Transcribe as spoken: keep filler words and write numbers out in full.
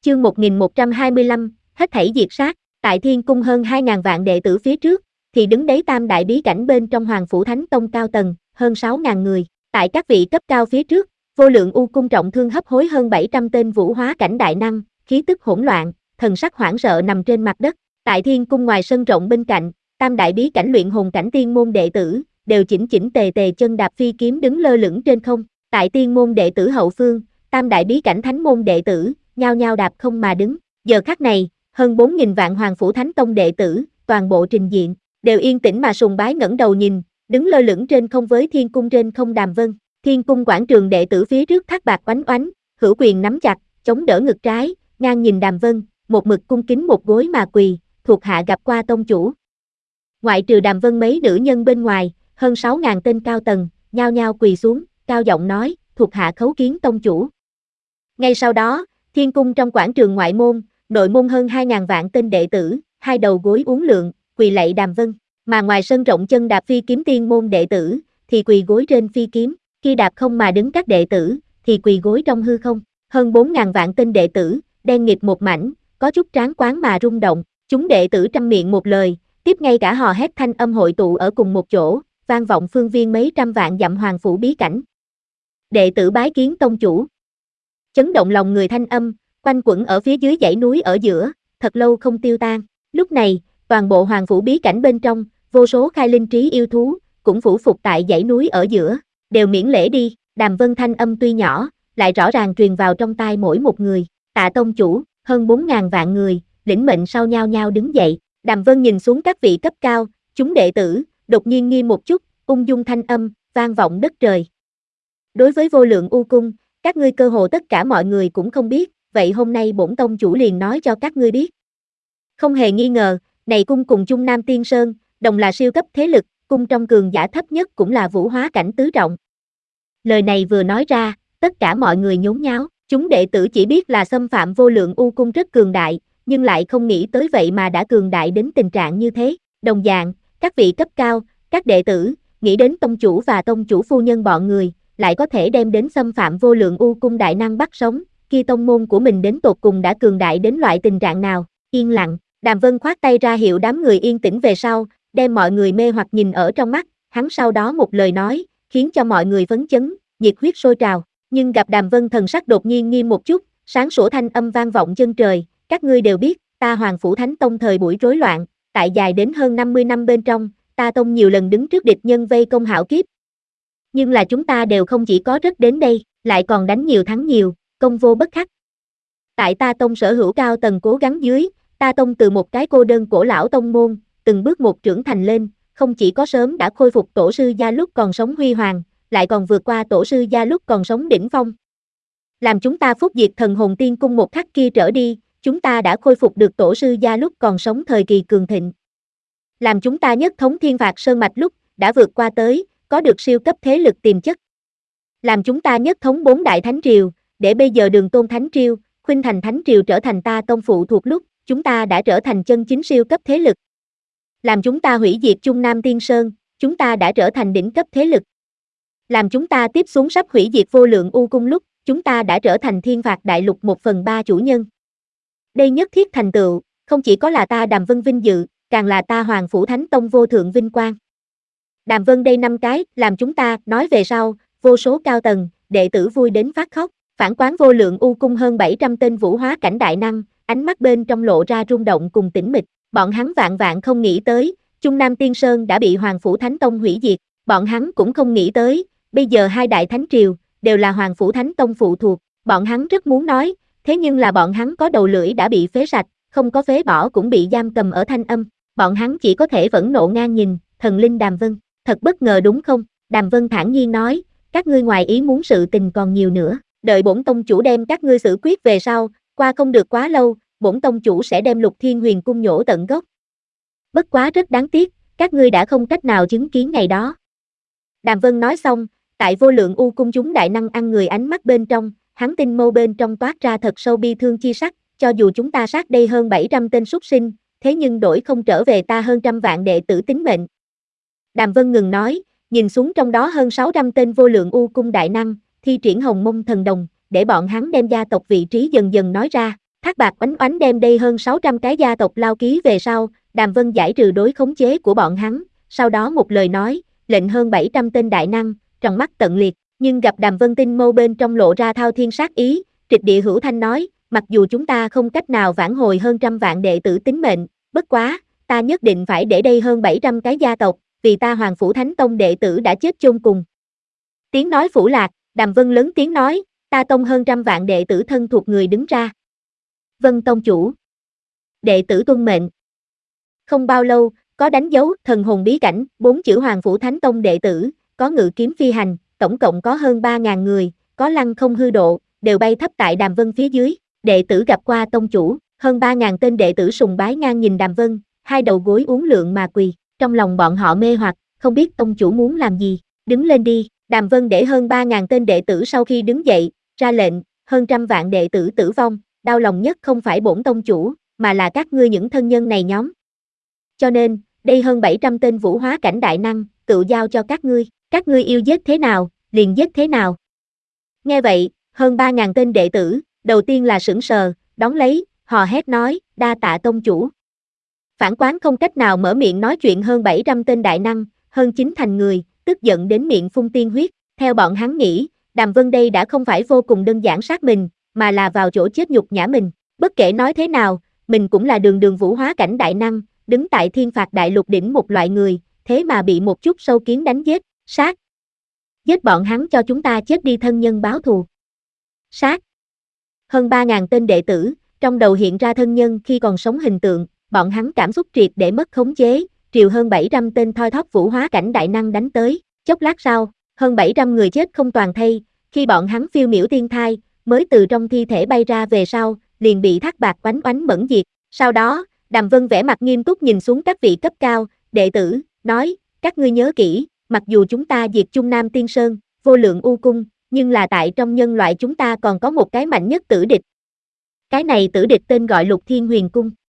Chương một nghìn một trăm hai mươi lăm, hết thảy diệt sát. Tại Thiên Cung hơn hai ngàn vạn đệ tử phía trước, thì đứng đấy tam đại bí cảnh bên trong Hoàng Phủ Thánh Tông cao tầng, hơn sáu ngàn người. Tại các vị cấp cao phía trước, vô lượng u cung trọng thương hấp hối hơn bảy trăm tên vũ hóa cảnh đại năng, khí tức hỗn loạn, thần sắc hoảng sợ nằm trên mặt đất. Tại Thiên Cung ngoài sân rộng bên cạnh, tam đại bí cảnh luyện hồn cảnh tiên môn đệ tử, đều chỉnh chỉnh tề tề chân đạp phi kiếm đứng lơ lửng trên không. Tại tiên môn đệ tử hậu phương, tam đại bí cảnh thánh môn đệ tử, nhao nhao đạp không mà đứng. Giờ khắc này, hơn bốn nghìn vạn Hoàng Phủ Thánh Tông đệ tử, toàn bộ trình diện, đều yên tĩnh mà sùng bái ngẩng đầu nhìn, đứng lơ lửng trên không với Thiên Cung trên không Đàm Vân. Thiên Cung quảng trường đệ tử phía trước thác bạc oánh oánh, hữu quyền nắm chặt, chống đỡ ngực trái, ngang nhìn Đàm Vân, một mực cung kính một gối mà quỳ, thuộc hạ gặp qua tông chủ. Ngoại trừ Đàm Vân mấy nữ nhân bên ngoài, hơn sáu ngàn tên cao tầng, nhao nhao quỳ xuống, cao giọng nói, thuộc hạ khấu kiến tông chủ. Ngay sau đó, Thiên Cung trong quảng trường ngoại môn, nội môn hơn hai ngàn vạn tên đệ tử, hai đầu gối uốn lượn, quỳ lạy Đàm Vân, mà ngoài sân rộng chân đạp phi kiếm tiên môn đệ tử, thì quỳ gối trên phi kiếm, khi đạp không mà đứng các đệ tử, thì quỳ gối trong hư không, hơn bốn ngàn vạn tên đệ tử, đen nghịt một mảnh, có chút tráng quán mà rung động, chúng đệ tử trăm miệng một lời, tiếp ngay cả hò hét thanh âm hội tụ ở cùng một chỗ, vang vọng phương viên mấy trăm vạn dặm Hoàng Phủ bí cảnh. Đệ tử bái kiến tông chủ. Chấn động lòng người thanh âm, quanh quẩn ở phía dưới dãy núi ở giữa, thật lâu không tiêu tan. Lúc này, toàn bộ Hoàng Phủ bí cảnh bên trong, vô số khai linh trí yêu thú, cũng phủ phục tại dãy núi ở giữa, đều miễn lễ đi. Đàm Vân thanh âm tuy nhỏ, lại rõ ràng truyền vào trong tai mỗi một người. Tạ tông chủ, hơn bốn ngàn vạn người, lĩnh mệnh sau nhao nhao đứng dậy. Đàm Vân nhìn xuống các vị cấp cao, chúng đệ tử, đột nhiên nghi một chút, ung dung thanh âm, vang vọng đất trời. Đối với vô lượng u cung, các ngươi cơ hồ tất cả mọi người cũng không biết, vậy hôm nay bổn tông chủ liền nói cho các ngươi biết. Không hề nghi ngờ, này cung cùng Trung Nam Tiên Sơn, đồng là siêu cấp thế lực, cung trong cường giả thấp nhất cũng là vũ hóa cảnh tứ trọng. Lời này vừa nói ra, tất cả mọi người nhốn nháo, chúng đệ tử chỉ biết là xâm phạm vô lượng u cung rất cường đại, nhưng lại không nghĩ tới vậy mà đã cường đại đến tình trạng như thế. Đồng dạng, các vị cấp cao, các đệ tử, nghĩ đến tông chủ và tông chủ phu nhân bọn người, lại có thể đem đến xâm phạm vô lượng u cung đại năng bắt sống, kia tông môn của mình đến tột cùng đã cường đại đến loại tình trạng nào. Yên lặng, Đàm Vân khoát tay ra hiệu đám người yên tĩnh về sau, đem mọi người mê hoặc nhìn ở trong mắt, hắn sau đó một lời nói, khiến cho mọi người phấn chấn, nhiệt huyết sôi trào, nhưng gặp Đàm Vân thần sắc đột nhiên nghiêm một chút, sáng sủa thanh âm vang vọng chân trời, các ngươi đều biết, ta Hoàng Phủ Thánh Tông thời buổi rối loạn, tại dài đến hơn năm mươi năm bên trong, ta tông nhiều lần đứng trước địch nhân vây công hạo kiếp. Nhưng là chúng ta đều không chỉ có rất đến đây, lại còn đánh nhiều thắng nhiều, công vô bất khắc. Tại ta tông sở hữu cao tầng cố gắng dưới, ta tông từ một cái cô đơn cổ lão tông môn, từng bước một trưởng thành lên, không chỉ có sớm đã khôi phục tổ sư gia lúc còn sống huy hoàng, lại còn vượt qua tổ sư gia lúc còn sống đỉnh phong. Làm chúng ta phúc diệt thần hồn tiên cung một khắc kia trở đi, chúng ta đã khôi phục được tổ sư gia lúc còn sống thời kỳ cường thịnh. Làm chúng ta nhất thống thiên phạt sơn mạch lúc, đã vượt qua tới, có được siêu cấp thế lực tiềm chất. Làm chúng ta nhất thống bốn đại thánh triều, để bây giờ Đường Tôn Thánh Triều, Khuynh Thành Thánh Triều trở thành ta tông phụ thuộc lúc, chúng ta đã trở thành chân chính siêu cấp thế lực. Làm chúng ta hủy diệt Trung Nam Tiên Sơn, chúng ta đã trở thành đỉnh cấp thế lực. Làm chúng ta tiếp xuống sắp hủy diệt vô lượng u cung lúc, chúng ta đã trở thành thiên phạt đại lục một phần ba chủ nhân. Đây nhất thiết thành tựu, không chỉ có là ta Đàm Vân vinh dự, càng là ta Hoàng Phủ Thánh Tông vô thượng vinh quang. Đàm Vân đây năm cái, làm chúng ta, nói về sau, vô số cao tầng, đệ tử vui đến phát khóc, phản quán vô lượng u cung hơn bảy trăm tên vũ hóa cảnh đại năng, ánh mắt bên trong lộ ra rung động cùng tĩnh mịch, bọn hắn vạn vạn không nghĩ tới, Trung Nam Tiên Sơn đã bị Hoàng Phủ Thánh Tông hủy diệt, bọn hắn cũng không nghĩ tới, bây giờ hai đại thánh triều, đều là Hoàng Phủ Thánh Tông phụ thuộc, bọn hắn rất muốn nói, thế nhưng là bọn hắn có đầu lưỡi đã bị phế sạch, không có phế bỏ cũng bị giam cầm ở thanh âm, bọn hắn chỉ có thể vẫn nộ ngang nhìn, thần linh Đàm Vân, thật bất ngờ đúng không? Đàm Vân thản nhiên nói, các ngươi ngoài ý muốn sự tình còn nhiều nữa, đợi bổn tông chủ đem các ngươi xử quyết về sau, qua không được quá lâu, bổn tông chủ sẽ đem Lục Thiên Huyền cung nhổ tận gốc. Bất quá rất đáng tiếc, các ngươi đã không cách nào chứng kiến ngày đó. Đàm Vân nói xong, tại vô lượng u cung chúng đại năng ăn người ánh mắt bên trong, hắn tinh mâu bên trong toát ra thật sâu bi thương chi sắc, cho dù chúng ta sát đây hơn bảy trăm tên súc sinh, thế nhưng đổi không trở về ta hơn trăm vạn đệ tử tính mệnh. Đàm Vân ngừng nói, nhìn xuống trong đó hơn sáu trăm tên vô lượng u cung đại năng, thi triển hồng mông thần đồng, để bọn hắn đem gia tộc vị trí dần dần nói ra, Thác Bạt Oánh Oánh đem đây hơn sáu trăm cái gia tộc lao ký về sau, Đàm Vân giải trừ đối khống chế của bọn hắn, sau đó một lời nói, lệnh hơn bảy trăm tên đại năng, tròng mắt tận liệt, nhưng gặp Đàm Vân tinh mâu bên trong lộ ra thao thiên sát ý, Trịch Địa Hữu Thanh nói, mặc dù chúng ta không cách nào vãn hồi hơn trăm vạn đệ tử tính mệnh, bất quá, ta nhất định phải để đây hơn bảy trăm cái gia tộc, vì ta Hoàng Phủ Thánh Tông đệ tử đã chết chôn cùng. Tiếng nói phủ lạc, Đàm Vân lớn tiếng nói, ta tông hơn trăm vạn đệ tử thân thuộc người đứng ra. Vân tông chủ. Đệ tử tuân mệnh. Không bao lâu, có đánh dấu thần hồn bí cảnh, bốn chữ Hoàng Phủ Thánh Tông đệ tử, có ngự kiếm phi hành, tổng cộng có hơn ba ngàn người, có lăng không hư độ, đều bay thấp tại Đàm Vân phía dưới, đệ tử gặp qua tông chủ, hơn ba ngàn tên đệ tử sùng bái ngang nhìn Đàm Vân, hai đầu gối uốn lượn mà quỳ, trong lòng bọn họ mê hoặc, không biết tông chủ muốn làm gì, đứng lên đi, Đàm Vân để hơn ba ngàn tên đệ tử sau khi đứng dậy, ra lệnh, hơn trăm vạn đệ tử tử vong, đau lòng nhất không phải bổn tông chủ, mà là các ngươi những thân nhân này nhóm. Cho nên, đây hơn bảy trăm tên vũ hóa cảnh đại năng, tự giao cho các ngươi, các ngươi yêu giết thế nào, liền giết thế nào. Nghe vậy, hơn ba ngàn tên đệ tử, đầu tiên là sững sờ, đón lấy, hò hét nói, đa tạ tông chủ. Phản quán không cách nào mở miệng nói chuyện hơn bảy trăm tên đại năng, hơn chín thành người, tức giận đến miệng phun tiên huyết, theo bọn hắn nghĩ, Đàm Vân đây đã không phải vô cùng đơn giản sát mình, mà là vào chỗ chết nhục nhã mình, bất kể nói thế nào, mình cũng là đường đường vũ hóa cảnh đại năng, đứng tại thiên phạt đại lục đỉnh một loại người, thế mà bị một chút sâu kiến đánh giết, sát. Giết bọn hắn cho chúng ta chết đi thân nhân báo thù. Sát. Hơn ba ngàn tên đệ tử, trong đầu hiện ra thân nhân khi còn sống hình tượng, bọn hắn cảm xúc triệt để mất khống chế, triều hơn bảy trăm tên thoi thóp vũ hóa cảnh đại năng đánh tới, chốc lát sau, hơn bảy trăm người chết không toàn thây, khi bọn hắn phiêu miểu tiên thai, mới từ trong thi thể bay ra về sau, liền bị Thác Bạt Oánh Oánh mẫn diệt. Sau đó, Đàm Vân vẻ mặt nghiêm túc nhìn xuống các vị cấp cao, đệ tử, nói, các ngươi nhớ kỹ, mặc dù chúng ta diệt Trung Nam Tiên Sơn, vô lượng u cung, nhưng là tại trong nhân loại chúng ta còn có một cái mạnh nhất tử địch. Cái này tử địch tên gọi Lục Thiên Huyền Cung.